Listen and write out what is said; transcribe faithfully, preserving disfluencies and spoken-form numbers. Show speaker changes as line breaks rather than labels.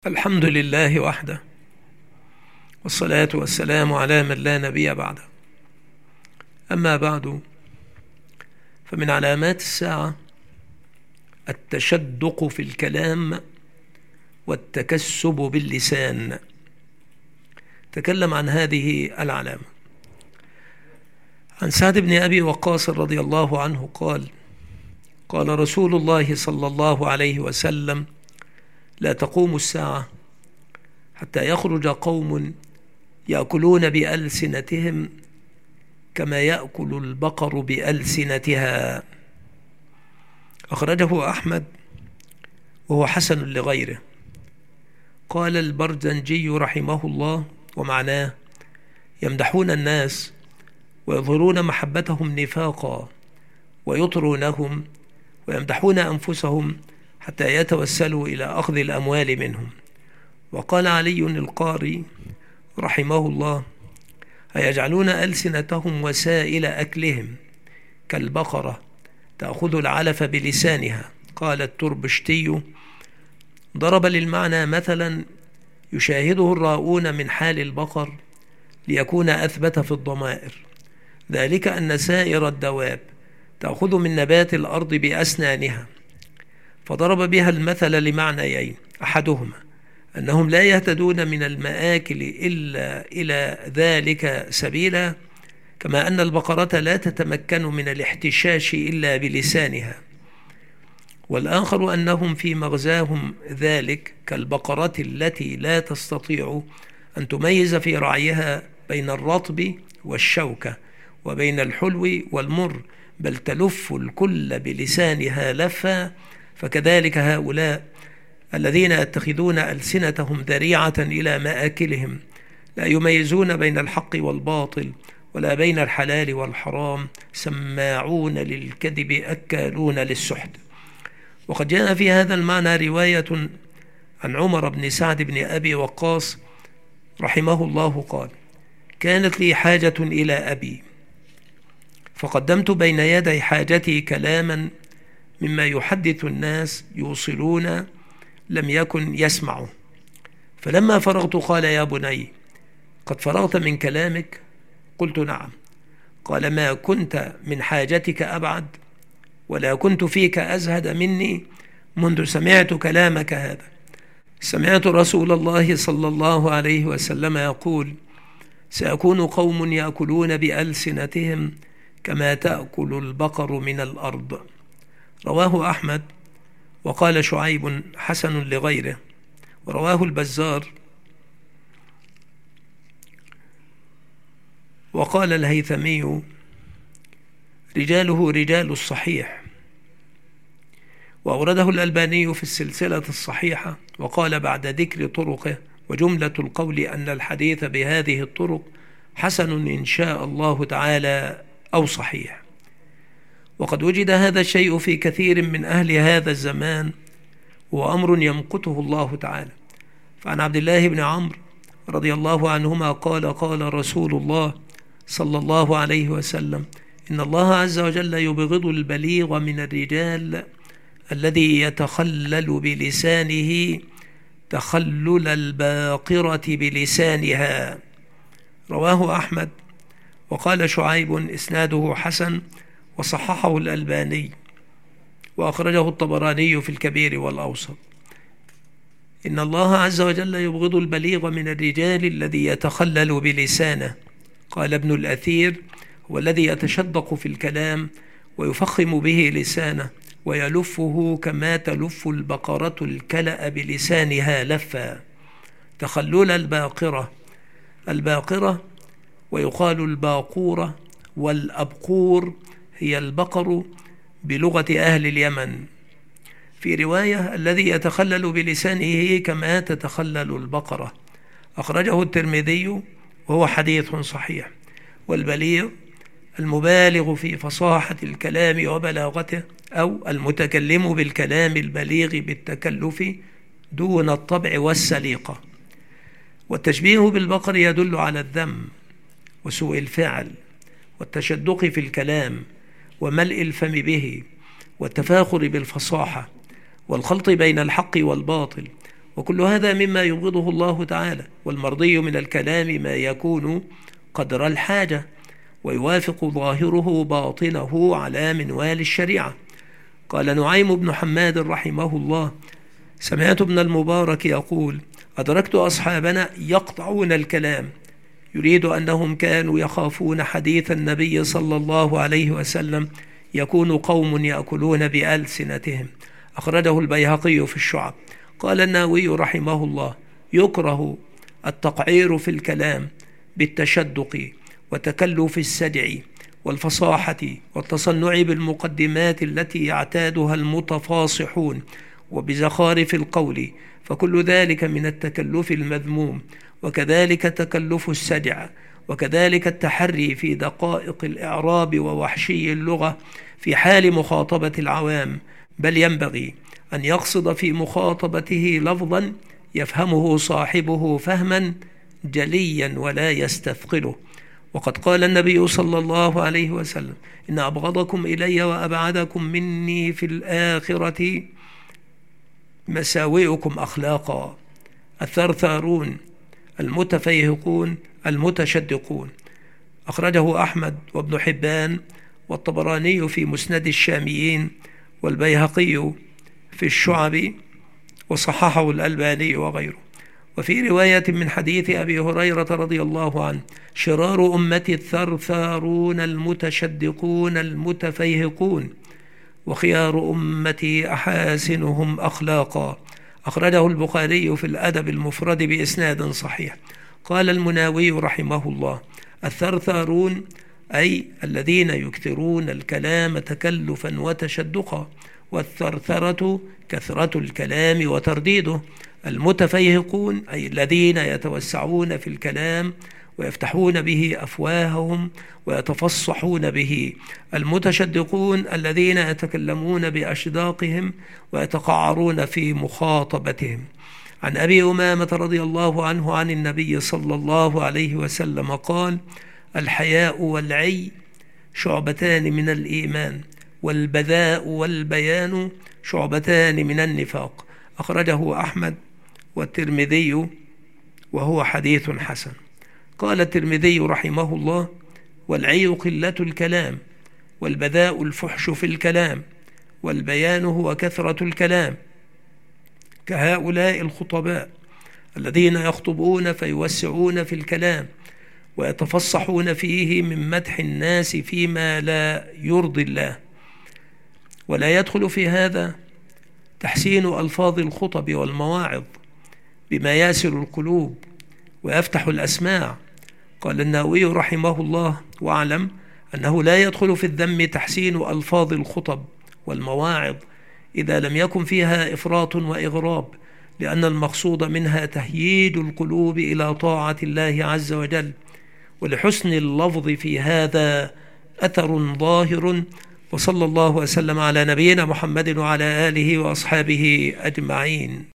الحمد لله وحده، والصلاة والسلام على من لا نبي بعده. أما بعد، فمن علامات الساعة التشدق في الكلام والتكسب باللسان. تكلم عن هذه العلامة عن سعد بن أبي وقاص رضي الله عنه قال: قال رسول الله صلى الله عليه وسلم: لا تقوم الساعة حتى يخرج قوم يأكلون بألسنتهم كما يأكل البقر بألسنتها. أخرجه أحمد وهو حسن لغيره. قال البرزنجي رحمه الله: ومعناه يمدحون الناس ويظهرون محبتهم نفاقا ويطرونهم ويمدحون أنفسهم حتى يتوسلوا إلى أخذ الأموال منهم. وقال علي القاري رحمه الله: أيجعلون ألسنتهم وسائل أكلهم كالبقرة تأخذ العلف بلسانها. قال التربشتي: ضرب للمعنى مثلا يشاهده الراؤون من حال البقر ليكون أثبت في الضمائر، ذلك أن سائر الدواب تأخذ من نبات الأرض بأسنانها، فضرب بها المثل لمعنيين: أحدهما أنهم لا يهتدون من المآكل إلا إلى ذلك سبيلا، كما أن البقرة لا تتمكن من الاحتشاش إلا بلسانها، والآخر أنهم في مغزاهم ذلك كالبقرة التي لا تستطيع أن تميز في رعيها بين الرطب والشوكة وبين الحلو والمر، بل تلف الكل بلسانها لفا. فكذلك هؤلاء الذين يتخذون ألسنتهم ذريعة إلى مآكلهم لا يميزون بين الحق والباطل ولا بين الحلال والحرام، سماعون للكذب أكالون للسحت. وقد جاء في هذا المعنى رواية عن عمر بن سعد بن أبي وقاص رحمه الله قال: كانت لي حاجة إلى أبي فقدمت بين يدي حاجتي كلاما مما يحدث الناس يوصلون لم يكن يسمعه، فلما فرغت قال: يا بني، قد فرغت من كلامك؟ قلت: نعم. قال: ما كنت من حاجتك أبعد ولا كنت فيك أزهد مني منذ سمعت كلامك هذا. سمعت رسول الله صلى الله عليه وسلم يقول: سيكون قوم يأكلون بألسنتهم كما تأكل البقر من الأرض. رواه أحمد، وقال شعيب حسن لغيره، ورواه البزار، وقال الهيثمي: رجاله رجال الصحيح. وأورده الألباني في السلسلة الصحيحة، وقال بعد ذكر طرقه: وجملة القول أن الحديث بهذه الطرق حسن إن شاء الله تعالى أو صحيح. وقد وجد هذا الشيء في كثير من أهل هذا الزمان، وأمر يمقته الله تعالى. فعن عبد الله بن عمرو رضي الله عنهما قال: قال رسول الله صلى الله عليه وسلم: إن الله عز وجل يبغض البليغ من الرجال الذي يتخلل بلسانه تخلل الباقرة بلسانها. رواه أحمد، وقال شعيب إسناده حسن، وصححه الألباني، وأخرجه الطبراني في الكبير والأوسط. إن الله عز وجل يبغض البليغ من الرجال الذي يتخلل بلسانه. قال ابن الأثير: هو الذي يتشدق في الكلام ويفخم به لسانه ويلفه كما تلف البقرة الكلأ بلسانها لفا. تخلل الباقرة الباقرة ويقال الباقورة والأبقور هي البقر بلغة أهل اليمن. في رواية: الذي يتخلل بلسانه كما تتخلل البقرة. أخرجه الترمذي وهو حديث صحيح. والبليغ المبالغ في فصاحة الكلام وبلاغته، أو المتكلم بالكلام البليغ بالتكلف دون الطبع والسليقة. والتشبيه بالبقر يدل على الذم وسوء الفعل والتشدق في الكلام وملء الفم به والتفاخر بالفصاحة والخلط بين الحق والباطل وكل هذا مما يبغضه الله تعالى. والمرضي من الكلام ما يكون قدر الحاجة ويوافق ظاهره باطنه على منوال الشريعة. قال نعيم بن حماد رحمه الله: سمعت ابن المبارك يقول: أدركت أصحابنا يقطعون الكلام، يريد أنهم كانوا يخافون حديث النبي صلى الله عليه وسلم يكون قوم يأكلون بألسنتهم. أخرجه البيهقي في الشعب. قال النووي رحمه الله: يكره التقعير في الكلام بالتشدق وتكلف السجع والفصاحة والتصنع بالمقدمات التي يعتادها المتفاصحون وبزخارف القول، فكل ذلك من التكلف المذموم، وكذلك تكلف السجع، وكذلك التحري في دقائق الإعراب ووحشي اللغة في حال مخاطبة العوام، بل ينبغي أن يقصد في مخاطبته لفظا يفهمه صاحبه فهما جليا ولا يستثقله. وقد قال النبي صلى الله عليه وسلم: إن أبغضكم إلي وأبعدكم مني في الآخرة مساوئكم أخلاقا، الثرثارون المتفيهقون المتشدقون. أخرجه أحمد وابن حبان والطبراني في مسند الشاميين والبيهقي في الشعب وصححه الألباني وغيره. وفي رواية من حديث أبي هريرة رضي الله عنه: شرار أمتي الثرثارون المتشدقون المتفيهقون، وخيار أمتي أحاسنهم أخلاقا. أخرجه البخاري في الأدب المفرد بإسناد صحيح. قال المناوي رحمه الله: الثرثارون أي الذين يكثرون الكلام تكلفا وتشدقا، والثرثرة كثرة الكلام وترديده. المتفيهقون أي الذين يتوسعون في الكلام ويفتحون به أفواههم ويتفصحون به. المتشدقون الذين يتكلمون بأشداقهم ويتقعرون في مخاطبتهم. عن أبي أمامة رضي الله عنه عن النبي صلى الله عليه وسلم قال: الحياء والعي شعبتان من الإيمان، والبذاء والبيان شعبتان من النفاق. أخرجه أحمد والترمذي وهو حديث حسن. قال الترمذي رحمه الله: والعي قلة الكلام، والبذاء الفحش في الكلام، والبيان هو كثرة الكلام، كهؤلاء الخطباء الذين يخطبون فيوسعون في الكلام ويتفصحون فيه من مدح الناس فيما لا يرضي الله. ولا يدخل في هذا تحسين ألفاظ الخطب والمواعظ بما ياسر القلوب ويفتح الأسماع. قال النووي رحمه الله: واعلم أنه لا يدخل في الذم تحسين ألفاظ الخطب والمواعظ إذا لم يكن فيها إفراط وإغراب، لأن المقصود منها تهييج القلوب إلى طاعة الله عز وجل. ولحسن اللفظ في هذا أثر ظاهر. وصلى الله وسلم على نبينا محمد وعلى آله وأصحابه أجمعين.